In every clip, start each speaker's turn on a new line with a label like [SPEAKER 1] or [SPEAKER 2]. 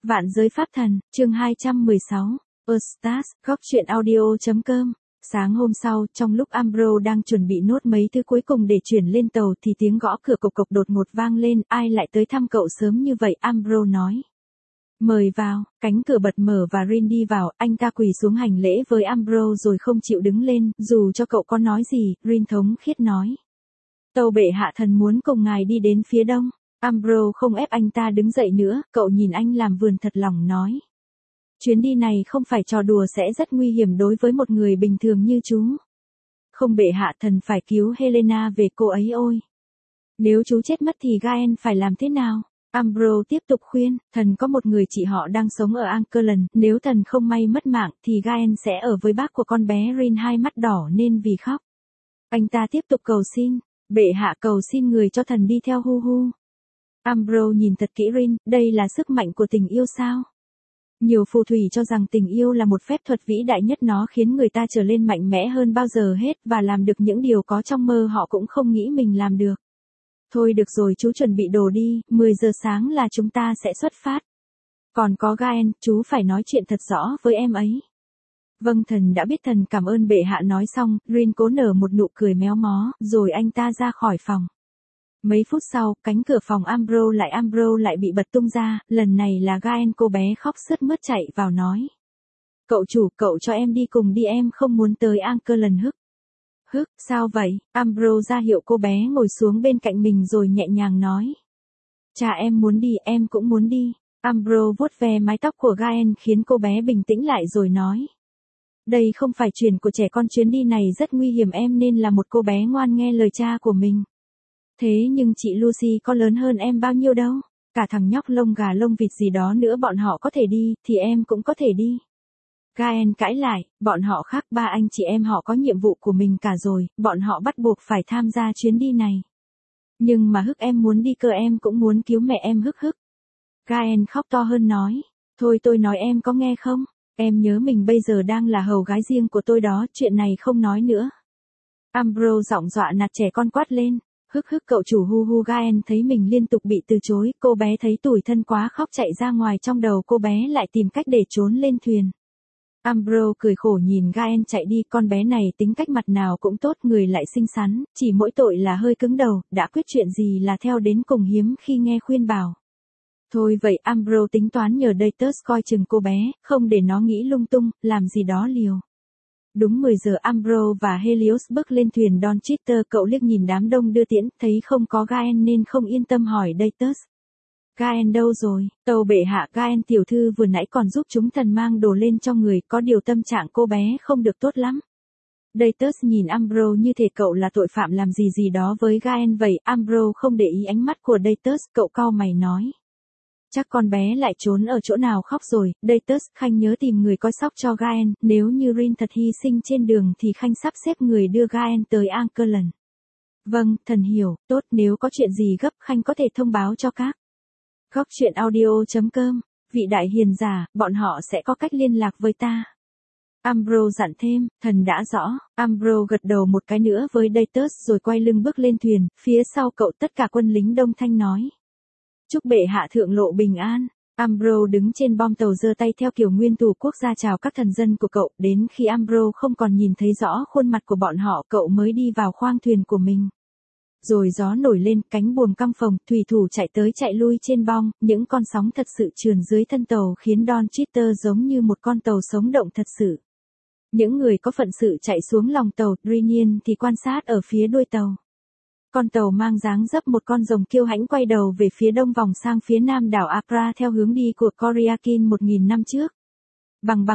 [SPEAKER 1] Vạn giới pháp thần, chương 216, Eustase, góc truyện audio.com. Sáng hôm sau, trong lúc Ambrose đang chuẩn bị nốt mấy thứ cuối cùng để chuyển lên tàu thì tiếng gõ cửa cộc cộc đột ngột vang lên, ai lại tới thăm cậu sớm như vậy, Ambrose nói. Mời vào, cánh cửa bật mở và Rin đi vào, anh ta quỳ xuống hành lễ với Ambrose rồi không chịu đứng lên, dù cho cậu có nói gì, Rin thống khiết nói. Tàu bệ hạ thần muốn cùng ngài đi đến phía đông. Ambrose không ép anh ta đứng dậy nữa, cậu nhìn anh làm vườn thật lòng nói. Chuyến đi này không phải trò đùa sẽ rất nguy hiểm đối với một người bình thường như chú. Không bệ hạ thần phải cứu Helena về cô ấy ôi. Nếu chú chết mất thì Gaen phải làm thế nào? Ambrose tiếp tục khuyên, thần có một người chị họ đang sống ở Ankerland, nếu thần không may mất mạng thì Gaen sẽ ở với bác của con bé Rin hai mắt đỏ nên vì khóc. Anh ta tiếp tục cầu xin, bệ hạ cầu xin người cho thần đi theo hu hu. Ambrose nhìn thật kỹ Rin, đây là sức mạnh của tình yêu sao? Nhiều phù thủy cho rằng tình yêu là một phép thuật vĩ đại nhất, nó khiến người ta trở nên mạnh mẽ hơn bao giờ hết và làm được những điều có trong mơ họ cũng không nghĩ mình làm được. Thôi được rồi, chú chuẩn bị đồ đi, 10 giờ sáng là chúng ta sẽ xuất phát. Còn có Gaen, chú phải nói chuyện thật rõ với em ấy. Vâng thần đã biết, thần cảm ơn bệ hạ. Nói xong, Rin cố nở một nụ cười méo mó, rồi anh ta ra khỏi phòng. Mấy phút sau, cánh cửa phòng Ambrose lại bị bật tung ra, lần này là Gaen, cô bé khóc sướt mướt chạy vào nói. Cậu chủ, cậu cho em đi cùng đi, em không muốn tới Ankerland. Hức, sao vậy? Ambrose ra hiệu cô bé ngồi xuống bên cạnh mình rồi nhẹ nhàng nói. Cha em muốn đi, em cũng muốn đi. Ambrose vuốt ve mái tóc của Gaen khiến cô bé bình tĩnh lại rồi nói. Đây không phải chuyện của trẻ con, chuyến đi này rất nguy hiểm, em nên là một cô bé ngoan nghe lời cha của mình. Thế nhưng chị Lucy có lớn hơn em bao nhiêu đâu, cả thằng nhóc lông gà lông vịt gì đó nữa bọn họ có thể đi, thì em cũng có thể đi. Gaen cãi lại, bọn họ khác, ba anh chị em họ có nhiệm vụ của mình cả rồi, bọn họ bắt buộc phải tham gia chuyến đi này. Nhưng mà Hức, em muốn đi cơ, em cũng muốn cứu mẹ em. Hức. Gaen khóc to hơn nói, thôi tôi nói em có nghe không, em nhớ mình bây giờ đang là hầu gái riêng của tôi đó, chuyện này không nói nữa. Ambrose giọng dọa nạt trẻ con quát lên. Hức cậu chủ hu hu. Gaen thấy mình liên tục bị từ chối, cô bé thấy tủi thân quá khóc chạy ra ngoài, trong đầu cô bé lại tìm cách để trốn lên thuyền. Ambrose cười khổ nhìn Gaen chạy đi, con bé này tính cách mặt nào cũng tốt, người lại xinh xắn, chỉ mỗi tội là hơi cứng đầu, đã quyết chuyện gì là theo đến cùng, hiếm khi nghe khuyên bảo. Thôi vậy, Ambrose tính toán nhờ Datus coi chừng cô bé, không để nó nghĩ lung tung, làm gì đó liều. Đúng 10 giờ Ambrose và Helios bước lên thuyền Don Chitter, cậu liếc nhìn đám đông đưa tiễn, thấy không có Gaen nên không yên tâm hỏi Datus. Gaen đâu rồi? Tàu bệ hạ, Gaen tiểu thư vừa nãy còn giúp chúng thần mang đồ lên cho người, có điều tâm trạng cô bé không được tốt lắm. Datus nhìn Ambrose như thể cậu là tội phạm làm gì đó với Gaen vậy. Ambrose không để ý ánh mắt của Datus, cậu cau mày nói. Chắc con bé lại trốn ở chỗ nào khóc rồi. Datus, Khanh nhớ tìm người coi sóc cho Gaen, nếu như Rin thật hy sinh trên đường thì Khanh sắp xếp người đưa Gaen tới Ankerland. Vâng, thần hiểu, tốt, nếu có chuyện gì gấp Khanh có thể thông báo cho các. Góc truyện audio.com, vị đại hiền giả, bọn họ sẽ có cách liên lạc với ta. Ambrose dặn thêm, thần đã rõ. Ambrose gật đầu một cái nữa với Datus rồi quay lưng bước lên thuyền, phía sau cậu tất cả quân lính đông thanh nói. Chúc bệ hạ thượng lộ bình an. Ambrose đứng trên bong tàu giơ tay theo kiểu nguyên thủ quốc gia chào các thần dân của cậu, đến khi Ambrose không còn nhìn thấy rõ khuôn mặt của bọn họ, cậu mới đi vào khoang thuyền của mình. Rồi gió nổi lên, cánh buồm căng phồng, thủy thủ chạy tới chạy lui trên bong, những con sóng thật sự trườn dưới thân tàu khiến Don Chitter giống như một con tàu sống động thật sự. Những người có phận sự chạy xuống lòng tàu, Rinian thì quan sát ở phía đuôi tàu. Con tàu mang dáng dấp một con rồng kiêu hãnh quay đầu về phía đông vòng sang phía nam đảo Accra theo hướng đi của Coriakin 1000 năm trước. Bằng.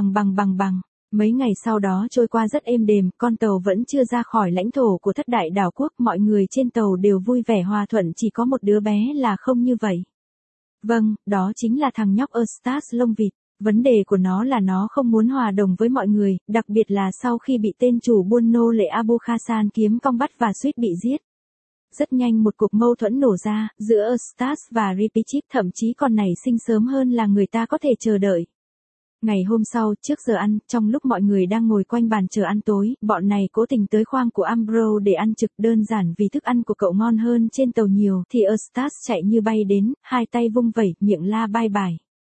[SPEAKER 1] Mấy ngày sau đó trôi qua rất êm đềm, con tàu vẫn chưa ra khỏi lãnh thổ của thất đại đảo quốc, mọi người trên tàu đều vui vẻ hòa thuận, chỉ có một đứa bé là không như vậy. Vâng, đó chính là thằng nhóc Eustase lông vịt. Vấn đề của nó là nó không muốn hòa đồng với mọi người, đặc biệt là sau khi bị tên chủ buôn nô lệ Abu Khassan kiếm cong bắt và suýt bị giết. Rất nhanh một cuộc mâu thuẫn nổ ra, giữa Eustase và Ripichip, thậm chí còn nảy sinh sớm hơn là người ta có thể chờ đợi. Ngày hôm sau, trước giờ ăn, trong lúc mọi người đang ngồi quanh bàn chờ ăn tối, bọn này cố tình tới khoang của Ambrose để ăn trực, đơn giản vì thức ăn của cậu ngon hơn trên tàu nhiều, thì Eustase chạy như bay đến, hai tay vung vẩy, miệng la bye bye.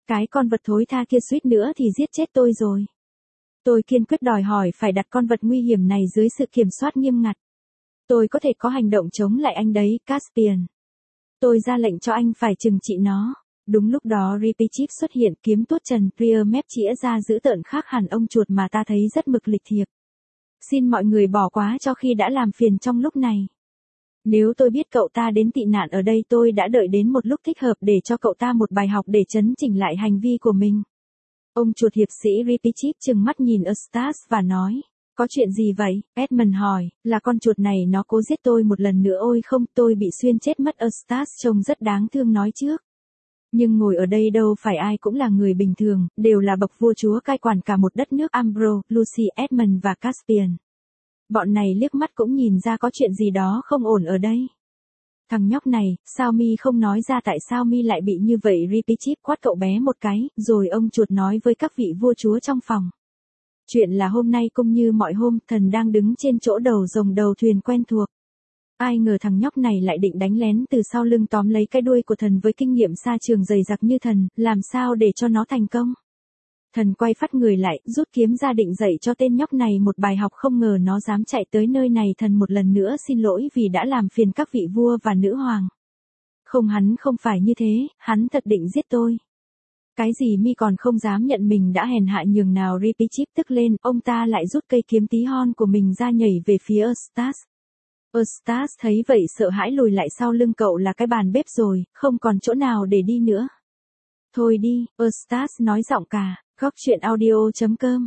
[SPEAKER 1] Cái con vật thối tha kia suýt nữa thì giết chết tôi rồi. Tôi kiên quyết đòi hỏi phải đặt con vật nguy hiểm này dưới sự kiểm soát nghiêm ngặt. Tôi có thể có hành động chống lại anh đấy, Caspian. Tôi ra lệnh cho anh phải trừng trị nó. Đúng lúc đó Repichip xuất hiện, kiếm tuốt trần, rear mép chĩa ra dữ tợn khác hẳn ông chuột mà ta thấy rất mực lịch thiệp. Xin mọi người bỏ qua cho khi đã làm phiền trong lúc này. Nếu tôi biết cậu ta đến tị nạn ở đây tôi đã đợi đến một lúc thích hợp để cho cậu ta một bài học để chấn chỉnh lại hành vi của mình. Ông chuột hiệp sĩ Repichip trừng mắt nhìn Eustace và nói. Có chuyện gì vậy? Edmund hỏi, là con chuột này nó cố giết tôi một lần nữa. Ôi không, tôi bị xuyên chết mất. Eustace trông rất đáng thương nói trước. Nhưng ngồi ở đây đâu phải ai cũng là người bình thường, đều là bậc vua chúa cai quản cả một đất nước. Ambrose, Lucy, Edmund và Caspian. Bọn này liếc mắt cũng nhìn ra có chuyện gì đó không ổn ở đây. Thằng nhóc này, sao mi không nói ra tại sao mi lại bị như vậy? Repichip quát cậu bé một cái, rồi ông chuột nói với các vị vua chúa trong phòng. Chuyện là hôm nay cũng như mọi hôm, thần đang đứng trên chỗ đầu rồng đầu thuyền quen thuộc. Ai ngờ thằng nhóc này lại định đánh lén từ sau lưng tóm lấy cái đuôi của thần với kinh nghiệm xa trường dày dặc như thần, làm sao để cho nó thành công. Thần quay phát người lại, rút kiếm ra định dạy cho tên nhóc này một bài học, không ngờ nó dám chạy tới nơi này. Thần một lần nữa xin lỗi vì đã làm phiền các vị vua và nữ hoàng. Không, hắn không phải như thế, hắn thật định giết tôi. Cái gì mi còn không dám nhận mình đã hèn hạ nhường nào? Repichip tức lên, ông ta lại rút cây kiếm tí hon của mình ra nhảy về phía Eustace. Eustace thấy vậy sợ hãi lùi lại sau lưng. Cậu là cái bàn bếp rồi, không còn chỗ nào để đi nữa. Thôi đi, Eustace nói giọng cả. Góc chuyện audio.com.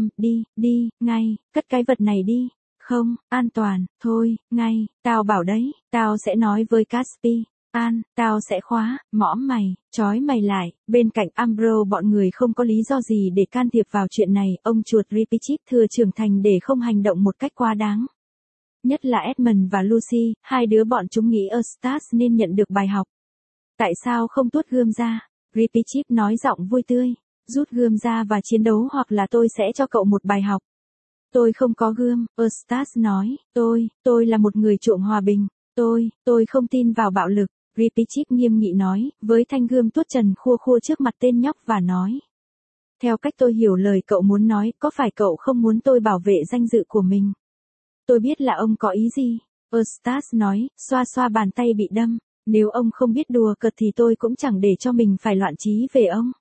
[SPEAKER 1] Đi, ngay, cất cái vật này đi. Không, an toàn, thôi, ngay, tao bảo đấy, tao sẽ nói với Caspi. Tao sẽ khóa, mõm mày, trói mày lại. Bên cạnh Ambrose bọn người không có lý do gì để can thiệp vào chuyện này. Ông chuột Repichip thừa trưởng thành để không hành động một cách quá đáng. Nhất là Edmund và Lucy, hai đứa bọn chúng nghĩ Eustace nên nhận được bài học. Tại sao không tuốt gươm ra? Repichip nói giọng vui tươi. Rút gươm ra và chiến đấu hoặc là tôi sẽ cho cậu một bài học. Tôi không có gươm, Eustace nói. Tôi là một người chuộng hòa bình. Tôi không tin vào bạo lực. Repichip nghiêm nghị nói, với thanh gươm tuốt trần khua khua trước mặt tên nhóc và nói. Theo cách tôi hiểu lời cậu muốn nói, có phải cậu không muốn tôi bảo vệ danh dự của mình? Tôi biết là ông có ý gì. Eustace nói, xoa xoa bàn tay bị đâm. Nếu ông không biết đùa cợt thì tôi cũng chẳng để cho mình phải loạn trí về ông.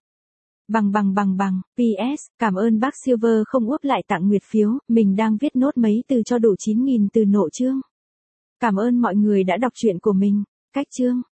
[SPEAKER 1] Bằng. PS, cảm ơn bác Silver không úp lại tặng nguyệt phiếu, mình đang viết nốt mấy từ cho đủ 9.000 từ nội chương. Cảm ơn mọi người đã đọc truyện của mình. Cách chương.